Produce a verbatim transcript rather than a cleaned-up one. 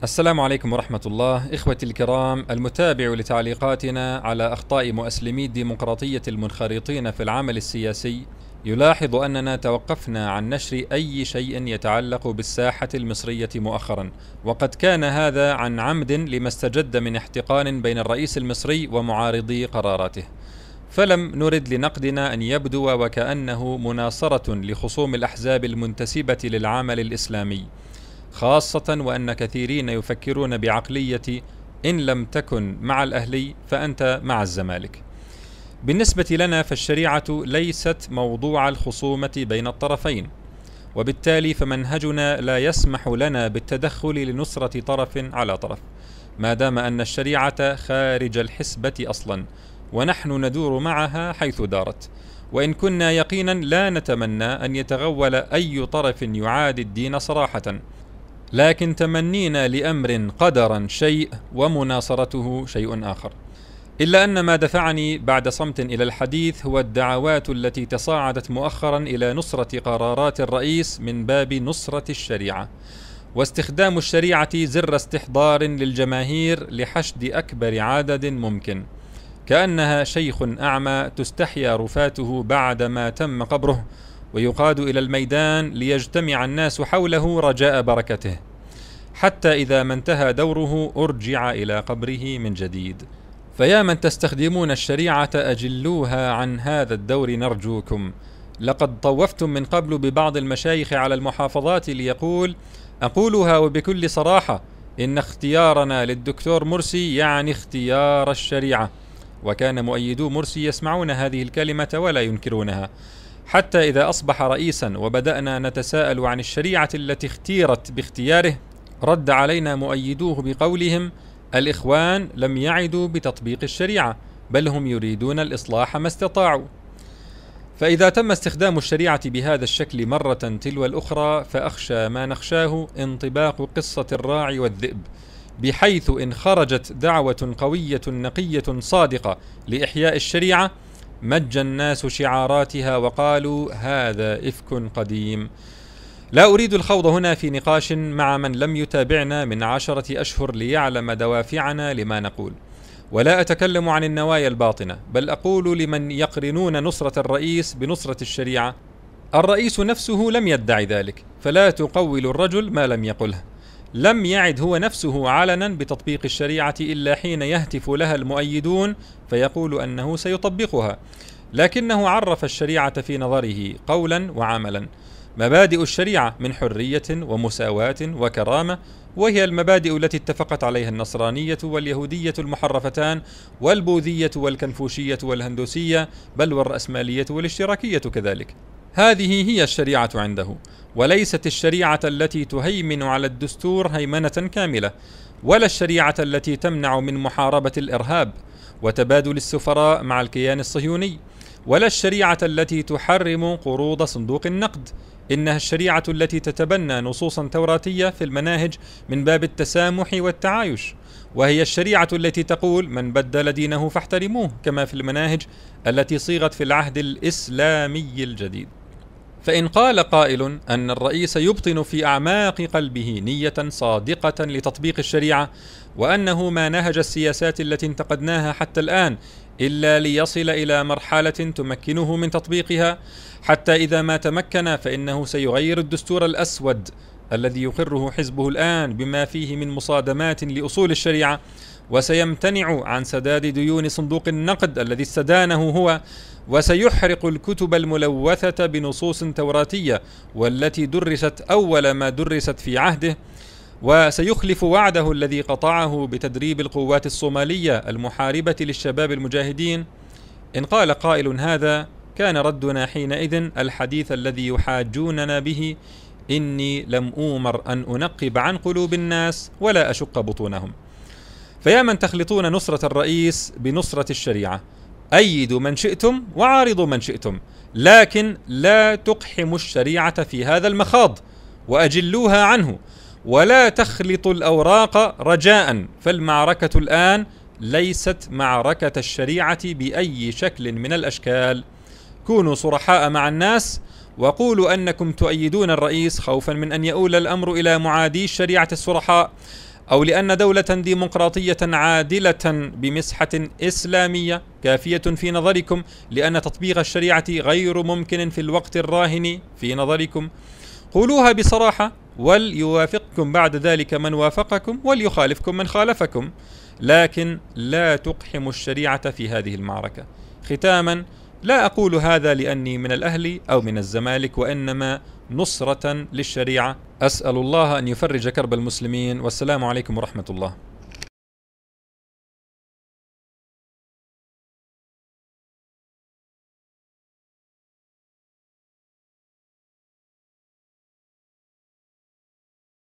السلام عليكم ورحمة الله. إخوتي الكرام، المتابع لتعليقاتنا على أخطاء مؤسلمي الديمقراطية المنخرطين في العمل السياسي يلاحظ أننا توقفنا عن نشر أي شيء يتعلق بالساحة المصرية مؤخرا، وقد كان هذا عن عمد لما استجد من احتقان بين الرئيس المصري ومعارضي قراراته، فلم نرد لنقدنا أن يبدو وكأنه مناصرة لخصوم الأحزاب المنتسبة للعمل الإسلامي، خاصة وأن كثيرين يفكرون بعقلية إن لم تكن مع الأهلي فأنت مع الزمالك. بالنسبة لنا فالشريعة ليست موضوع الخصومة بين الطرفين، وبالتالي فمنهجنا لا يسمح لنا بالتدخل لنصرة طرف على طرف، ما دام أن الشريعة خارج الحسبة أصلا، ونحن ندور معها حيث دارت، وإن كنا يقينا لا نتمنى أن يتغول أي طرف يعادي الدين صراحة، لكن تمنينا لأمر قدرا شيء ومناصرته شيء آخر. إلا أن ما دفعني بعد صمت إلى الحديث هو الدعوات التي تصاعدت مؤخرا إلى نصرة قرارات الرئيس من باب نصرة الشريعة، واستخدام الشريعة زر استحضار للجماهير لحشد أكبر عدد ممكن، كأنها شيخ أعمى تستحيا رفاته بعدما تم قبره ويقاد إلى الميدان ليجتمع الناس حوله رجاء بركته، حتى إذا ما انتهى دوره أرجع إلى قبره من جديد. فيا من تستخدمون الشريعة أجلوها عن هذا الدور نرجوكم. لقد طوفتم من قبل ببعض المشايخ على المحافظات ليقول: أقولها وبكل صراحة، إن اختيارنا للدكتور مرسي يعني اختيار الشريعة، وكان مؤيدو مرسي يسمعون هذه الكلمة ولا ينكرونها، حتى إذا أصبح رئيسا وبدأنا نتساءل عن الشريعة التي اختيرت باختياره، رد علينا مؤيدوه بقولهم: الإخوان لم يعدوا بتطبيق الشريعة، بل هم يريدون الإصلاح ما استطاعوا. فإذا تم استخدام الشريعة بهذا الشكل مرة تلو الأخرى، فأخشى ما نخشاه انطباق قصة الراعي والذئب، بحيث إن خرجت دعوة قوية نقية صادقة لإحياء الشريعة مج الناس شعاراتها وقالوا هذا إفك قديم. لا أريد الخوض هنا في نقاش مع من لم يتابعنا من عشرة أشهر ليعلم دوافعنا لما نقول، ولا أتكلم عن النوايا الباطنة، بل أقول لمن يقرنون نصرة الرئيس بنصرة الشريعة: الرئيس نفسه لم يدعي ذلك، فلا تقول الرجل ما لم يقله. لم يعد هو نفسه علنا بتطبيق الشريعة إلا حين يهتف لها المؤيدون فيقول أنه سيطبقها، لكنه عرف الشريعة في نظره قولا وعملا. مبادئ الشريعة من حرية ومساواة وكرامة، وهي المبادئ التي اتفقت عليها النصرانية واليهودية المحرفتان والبوذية والكنفوشية والهندوسية، بل والرأسمالية والاشتراكية كذلك. هذه هي الشريعة عنده، وليست الشريعة التي تهيمن على الدستور هيمنة كاملة، ولا الشريعة التي تمنع من محاربة الإرهاب وتبادل السفراء مع الكيان الصهيوني، ولا الشريعة التي تحرم قروض صندوق النقد. إنها الشريعة التي تتبنى نصوصا توراتية في المناهج من باب التسامح والتعايش، وهي الشريعة التي تقول من بدل دينه فاحترموه، كما في المناهج التي صيغت في العهد الإسلامي الجديد. فإن قال قائل أن الرئيس يبطن في أعماق قلبه نية صادقة لتطبيق الشريعة، وأنه ما نهج السياسات التي انتقدناها حتى الآن إلا ليصل إلى مرحلة تمكنه من تطبيقها، حتى إذا ما تمكن فإنه سيغير الدستور الأسود الذي يقره حزبه الآن بما فيه من مصادمات لأصول الشريعة، وسيمتنع عن سداد ديون صندوق النقد الذي استدانه هو، وسيحرق الكتب الملوثة بنصوص توراتية والتي درست أول ما درست في عهده، وسيخلف وعده الذي قطعه بتدريب القوات الصومالية المحاربة للشباب المجاهدين. إن قال قائل هذا، كان ردنا حينئذ الحديث الذي يحاجوننا به: إني لم أؤمر أن أنقب عن قلوب الناس ولا أشق بطونهم. فيا من تخلطون نصرة الرئيس بنصرة الشريعة، أيدوا من شئتم وعارضوا من شئتم، لكن لا تقحموا الشريعة في هذا المخاض وأجلوها عنه، ولا تخلطوا الأوراق رجاء، فالمعركة الآن ليست معركة الشريعة بأي شكل من الأشكال. كونوا صرحاء مع الناس وقولوا أنكم تؤيدون الرئيس خوفا من أن يؤول الأمر إلى معادي الشريعة الصرحاء، أو لأن دولة ديمقراطية عادلة بمسحة إسلامية كافية في نظركم لأن تطبيق الشريعة غير ممكن في الوقت الراهن في نظركم؟ قولوها بصراحة، وليوافقكم بعد ذلك من وافقكم وليخالفكم من خالفكم، لكن لا تقحموا الشريعة في هذه المعركة. ختاما، لا أقول هذا لأني من الأهلي أو من الزمالك، وإنما نصرة للشريعة. أسأل الله أن يفرج كرب المسلمين، والسلام عليكم ورحمة الله.